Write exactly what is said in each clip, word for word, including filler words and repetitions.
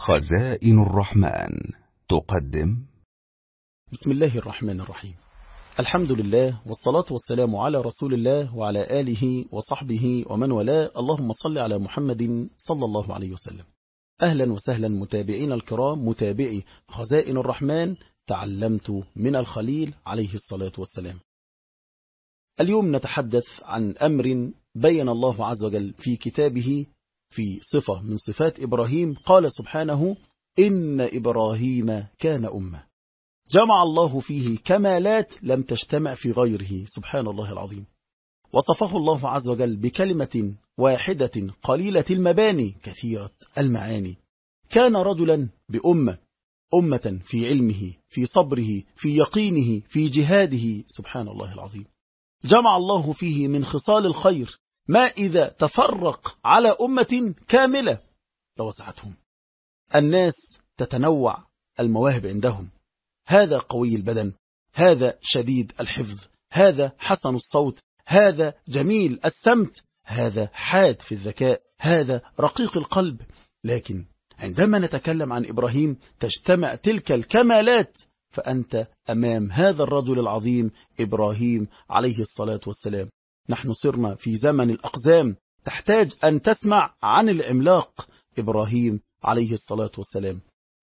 خزائن الرحمن تقدم. بسم الله الرحمن الرحيم. الحمد لله والصلاة والسلام على رسول الله وعلى آله وصحبه ومن والاه. اللهم صل على محمد صلى الله عليه وسلم. أهلا وسهلا متابعين الكرام، متابعي خزائن الرحمن. تعلمت من الخليل عليه الصلاة والسلام. اليوم نتحدث عن أمر بين الله عز وجل في كتابه في صفة من صفات إبراهيم. قال سبحانه: إن إبراهيم كان أمة، جمع الله فيه كمالات لم تجتمع في غيره. سبحان الله العظيم. وصفه الله عز وجل بكلمة واحدة قليلة المباني كثيرة المعاني. كان رجلا بأمة، أمة في علمه، في صبره، في يقينه، في جهاده. سبحان الله العظيم. جمع الله فيه من خصال الخير ما إذا تفرق على أمة كاملة لوسعتهم. الناس تتنوع المواهب عندهم، هذا قوي البدن، هذا شديد الحفظ، هذا حسن الصوت، هذا جميل السمت، هذا حاد في الذكاء، هذا رقيق القلب. لكن عندما نتكلم عن إبراهيم تجتمع تلك الكمالات، فأنت أمام هذا الرجل العظيم إبراهيم عليه الصلاة والسلام. نحن صرنا في زمن الأقزام، تحتاج أن تسمع عن العملاق إبراهيم عليه الصلاة والسلام.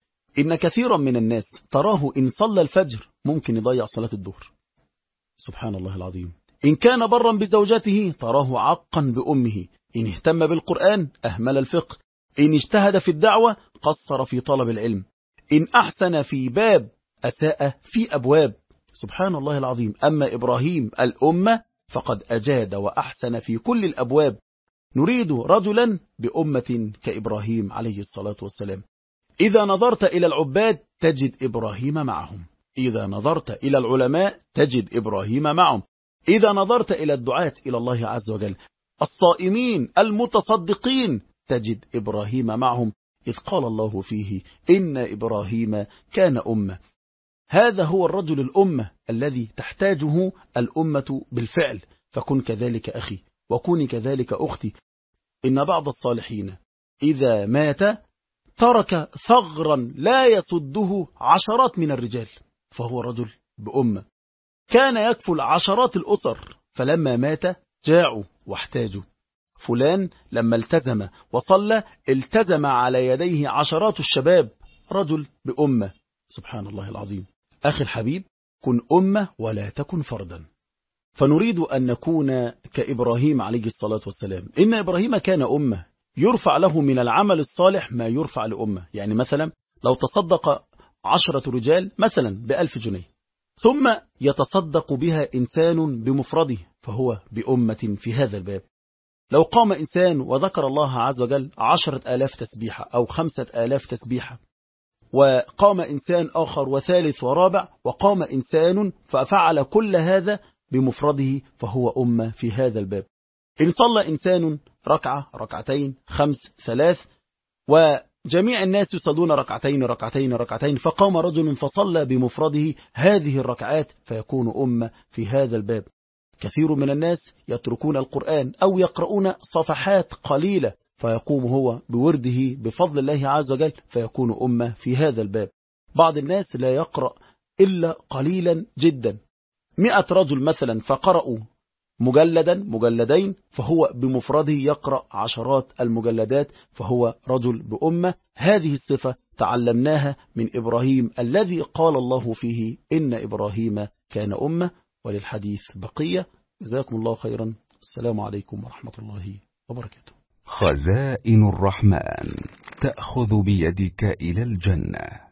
إن كثيرا من الناس تراه إن صلى الفجر ممكن يضيع صلاة الظهر. سبحان الله العظيم. إن كان برا بزوجته تراه عقا بأمه. إن اهتم بالقرآن أهمل الفقه. إن اجتهد في الدعوة قصر في طلب العلم. إن أحسن في باب أساء في أبواب. سبحان الله العظيم. أما إبراهيم الأمة فقد أجاد وأحسن في كل الأبواب. نريد رجلا بأمة كإبراهيم عليه الصلاة والسلام. إذا نظرت إلى العباد تجد إبراهيم معهم. إذا نظرت إلى العلماء تجد إبراهيم معهم. إذا نظرت إلى الدعاة إلى الله عز وجل، الصائمين المتصدقين، تجد إبراهيم معهم. إذ قال الله فيه: إن إبراهيم كان أمة. هذا هو الرجل الأمة الذي تحتاجه الأمة بالفعل. فكن كذلك أخي، وكوني كذلك أختي. إن بعض الصالحين إذا مات ترك ثغرا لا يسده عشرات من الرجال، فهو رجل بأمة. كان يكفل عشرات الأسر، فلما مات جاعوا واحتاجوا. فلان لما التزم وصلى التزم على يديه عشرات الشباب، رجل بأمة. سبحان الله العظيم. أخي الحبيب، كن أمة ولا تكن فردا. فنريد أن نكون كإبراهيم عليه الصلاة والسلام. إن إبراهيم كان أمة، يرفع له من العمل الصالح ما يرفع لأمة. يعني مثلا لو تصدق عشرة رجال مثلا بألف جنيه، ثم يتصدق بها إنسان بمفرده، فهو بأمة في هذا الباب. لو قام إنسان وذكر الله عز وجل عشرة آلاف تسبيحة أو خمسة آلاف تسبيحة، وقام إنسان آخر وثالث ورابع، وقام إنسان ففعل كل هذا بمفرده، فهو أمة في هذا الباب. إن صلى إنسان ركعة ركعتين خمس ثلاث، وجميع الناس يصلون ركعتين ركعتين ركعتين، فقام رجل فصلى بمفرده هذه الركعات، فيكون أمة في هذا الباب. كثير من الناس يتركون القرآن أو يقرؤون صفحات قليلة، فيقوم هو بورده بفضل الله عز وجل، فيكون أمة في هذا الباب. بعض الناس لا يقرأ إلا قليلا جدا، مئة رجل مثلا فقرأوا مجلدا مجلدين، فهو بمفرده يقرأ عشرات المجلدات، فهو رجل بأمة. هذه الصفة تعلمناها من إبراهيم الذي قال الله فيه: إن إبراهيم كان أمة. وللحديث بقية. جزاكم الله خيرا. السلام عليكم ورحمة الله وبركاته. خزائن الرحمن تأخذ بيدك إلى الجنة.